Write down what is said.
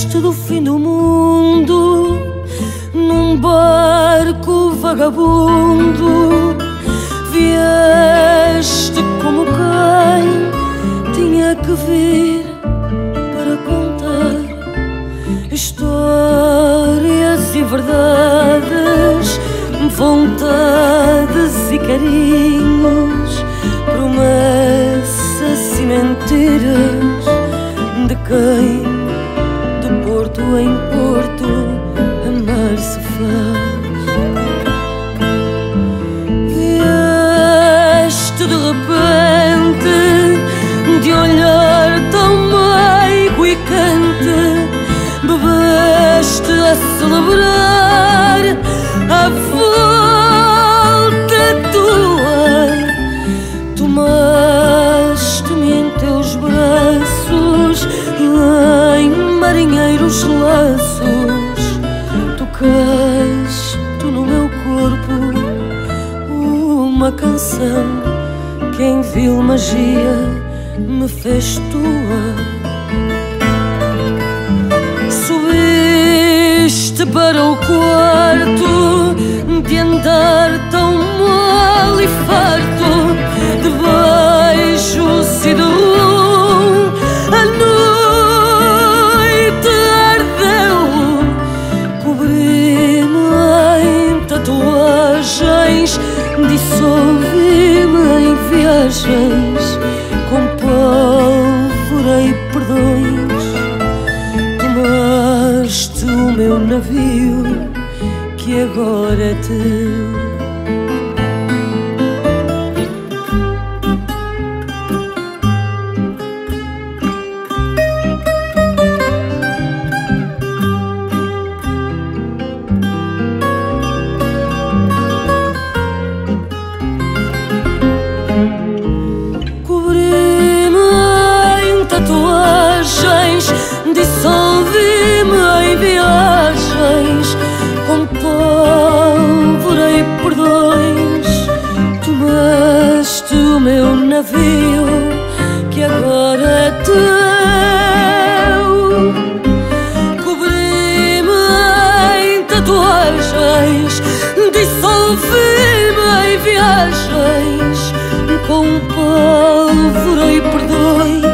Vieste do fim do mundo num barco vagabundo. Vieste como quem tinha que vir para contar histórias e verdades, vontades e carinhos, promessas e mentiras de quem de porto em porto amar se faz. Vieste de repente de olhar tão meigo e quente, bebeste a celebrar a volta tua, tomaste-me em teus braços em marinheiros laços, tocaste no meu corpo uma canção que em vil magia me fez tua. Subiste para o quarto de andar tão mal e farto de beijos e de rum. A noite ardeu, cobri-me em tatuagens, dissolvi-me em viagens, com pólvora e perdões. Tomaste o meu navio que agora é teu. Dissolvi-me em viagens, com pólvora e perdões. Tomaste o meu navio que agora é teu. Cobri-me em tatuagens, dissolvi-me em viagens, com pólvora e perdões.